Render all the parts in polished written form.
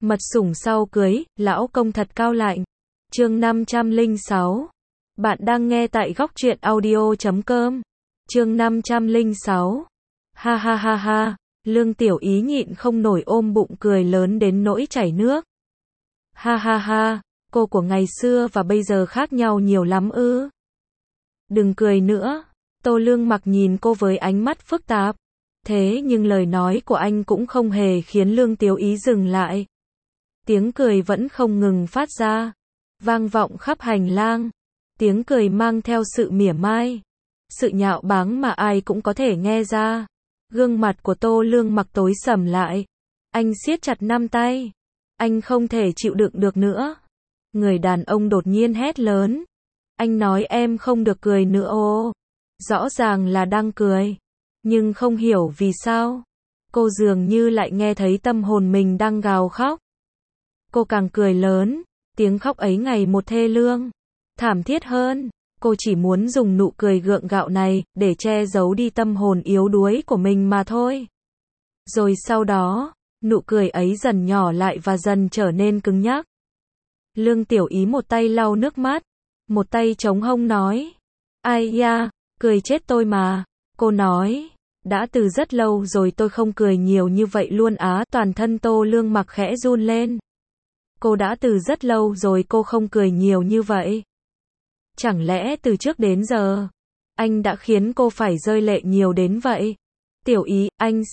Mật sủng sau cưới, lão công thật cao lạnh. Chương 506. Bạn đang nghe tại góc truyện audio.com. Chương 506. Ha ha ha ha, Lương Tiểu Ý nhịn không nổi ôm bụng cười lớn đến nỗi chảy nước. Ha ha ha, cô của ngày xưa và bây giờ khác nhau nhiều lắm ư? Đừng cười nữa. Tô Lương Mặc nhìn cô với ánh mắt phức tạp. Thế nhưng lời nói của anh cũng không hề khiến Lương Tiểu Ý dừng lại. Tiếng cười vẫn không ngừng phát ra, vang vọng khắp hành lang. Tiếng cười mang theo sự mỉa mai, sự nhạo báng mà ai cũng có thể nghe ra. Gương mặt của Tô Lương Mặc tối sầm lại. Anh siết chặt nắm tay. Anh không thể chịu đựng được nữa. Người đàn ông đột nhiên hét lớn. Anh nói em không được cười nữa ô. Rõ ràng là đang cười. Nhưng không hiểu vì sao. Cô dường như lại nghe thấy tâm hồn mình đang gào khóc. Cô càng cười lớn. Tiếng khóc ấy ngày một thê lương, thảm thiết hơn. Cô chỉ muốn dùng nụ cười gượng gạo này để che giấu đi tâm hồn yếu đuối của mình mà thôi. Rồi sau đó, nụ cười ấy dần nhỏ lại và dần trở nên cứng nhắc. Lương Tiểu Ý một tay lau nước mắt, một tay chống hông nói. Ai da, cười chết tôi mà. Cô nói, đã từ rất lâu rồi tôi không cười nhiều như vậy luôn á. Toàn thân Tô Lương Mặc khẽ run lên. Cô đã từ rất lâu rồi cô không cười nhiều như vậy. Chẳng lẽ từ trước đến giờ, anh đã khiến cô phải rơi lệ nhiều đến vậy? Tiểu Ý,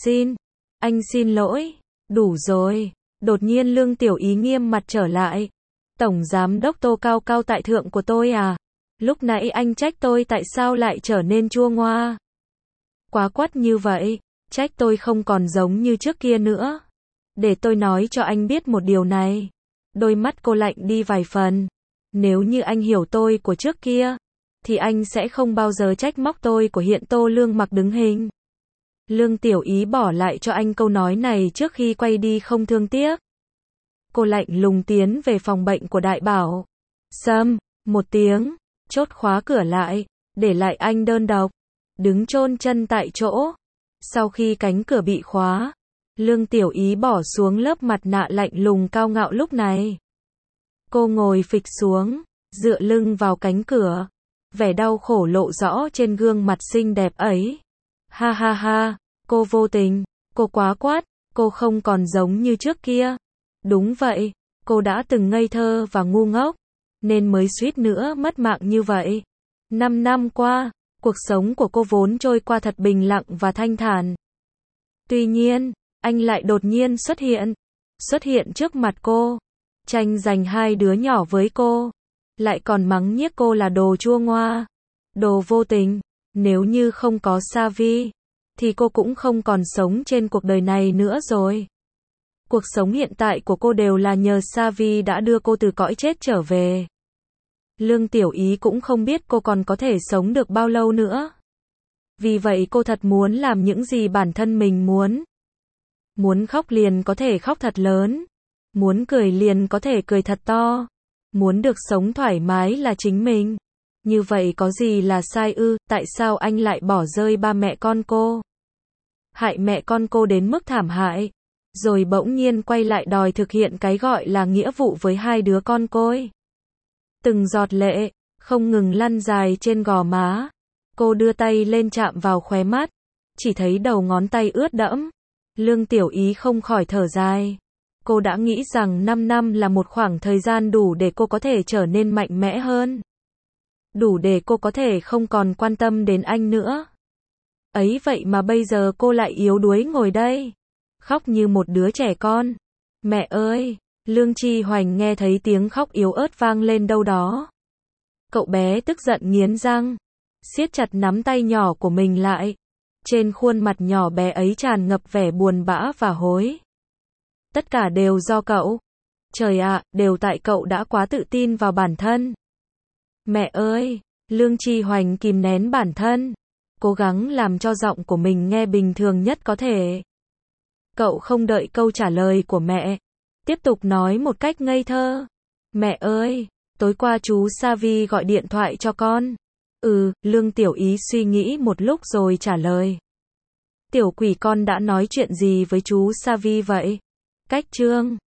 anh xin lỗi, đủ rồi. Đột nhiên Lương Tiểu Ý nghiêm mặt trở lại. Tổng giám đốc Tô cao cao tại thượng của tôi à? Lúc nãy anh trách tôi tại sao lại trở nên chua ngoa. Quá quắt như vậy, trách tôi không còn giống như trước kia nữa. Để tôi nói cho anh biết một điều này. Đôi mắt cô lạnh đi vài phần. Nếu như anh hiểu tôi của trước kia, thì anh sẽ không bao giờ trách móc tôi của hiện. Tô Lương Mặc đứng hình. Lương Tiểu Ý bỏ lại cho anh câu nói này trước khi quay đi không thương tiếc. Cô lạnh lùng tiến về phòng bệnh của Đại Bảo. Xâm, một tiếng, chốt khóa cửa lại, để lại anh đơn độc, đứng chôn chân tại chỗ. Sau khi cánh cửa bị khóa, Lương Tiểu Ý bỏ xuống lớp mặt nạ lạnh lùng cao ngạo lúc này. Cô ngồi phịch xuống, dựa lưng vào cánh cửa. Vẻ đau khổ lộ rõ trên gương mặt xinh đẹp ấy. Ha ha ha, cô vô tình, cô quá quát, cô không còn giống như trước kia. Đúng vậy, cô đã từng ngây thơ và ngu ngốc, nên mới suýt nữa mất mạng như vậy. 5 năm qua, cuộc sống của cô vốn trôi qua thật bình lặng và thanh thản. Tuy nhiên, anh lại đột nhiên xuất hiện trước mặt cô, tranh giành hai đứa nhỏ với cô, lại còn mắng nhiếc cô là đồ chua ngoa, đồ vô tình. Nếu như không có Sa Vi, thì cô cũng không còn sống trên cuộc đời này nữa rồi. Cuộc sống hiện tại của cô đều là nhờ Sa Vi đã đưa cô từ cõi chết trở về. Lương Tiểu Ý cũng không biết cô còn có thể sống được bao lâu nữa. Vì vậy cô thật muốn làm những gì bản thân mình muốn. Muốn khóc liền có thể khóc thật lớn. Muốn cười liền có thể cười thật to. Muốn được sống thoải mái là chính mình. Như vậy có gì là sai ư? Tại sao anh lại bỏ rơi ba mẹ con cô? Hại mẹ con cô đến mức thảm hại. Rồi bỗng nhiên quay lại đòi thực hiện cái gọi là nghĩa vụ với hai đứa con cô. Từng giọt lệ không ngừng lăn dài trên gò má. Cô đưa tay lên chạm vào khóe mắt, chỉ thấy đầu ngón tay ướt đẫm. Lương Tiểu Ý không khỏi thở dài. Cô đã nghĩ rằng 5 năm là một khoảng thời gian đủ để cô có thể trở nên mạnh mẽ hơn. Đủ để cô có thể không còn quan tâm đến anh nữa. Ấy vậy mà bây giờ cô lại yếu đuối ngồi đây, khóc như một đứa trẻ con. Mẹ ơi! Lương Chi Hoành nghe thấy tiếng khóc yếu ớt vang lên đâu đó. Cậu bé tức giận nghiến răng, siết chặt nắm tay nhỏ của mình lại. Trên khuôn mặt nhỏ bé ấy tràn ngập vẻ buồn bã và hối. Tất cả đều do cậu. Trời ạ, đều tại cậu đã quá tự tin vào bản thân. Mẹ ơi! Lương Chi Hoành kìm nén bản thân, cố gắng làm cho giọng của mình nghe bình thường nhất có thể. Cậu không đợi câu trả lời của mẹ, tiếp tục nói một cách ngây thơ. Mẹ ơi! Tối qua chú Sa Vi gọi điện thoại cho con. Lương Tiểu Ý suy nghĩ một lúc rồi trả lời. Tiểu quỷ con đã nói chuyện gì với chú Sa Vi vậy? Cách chương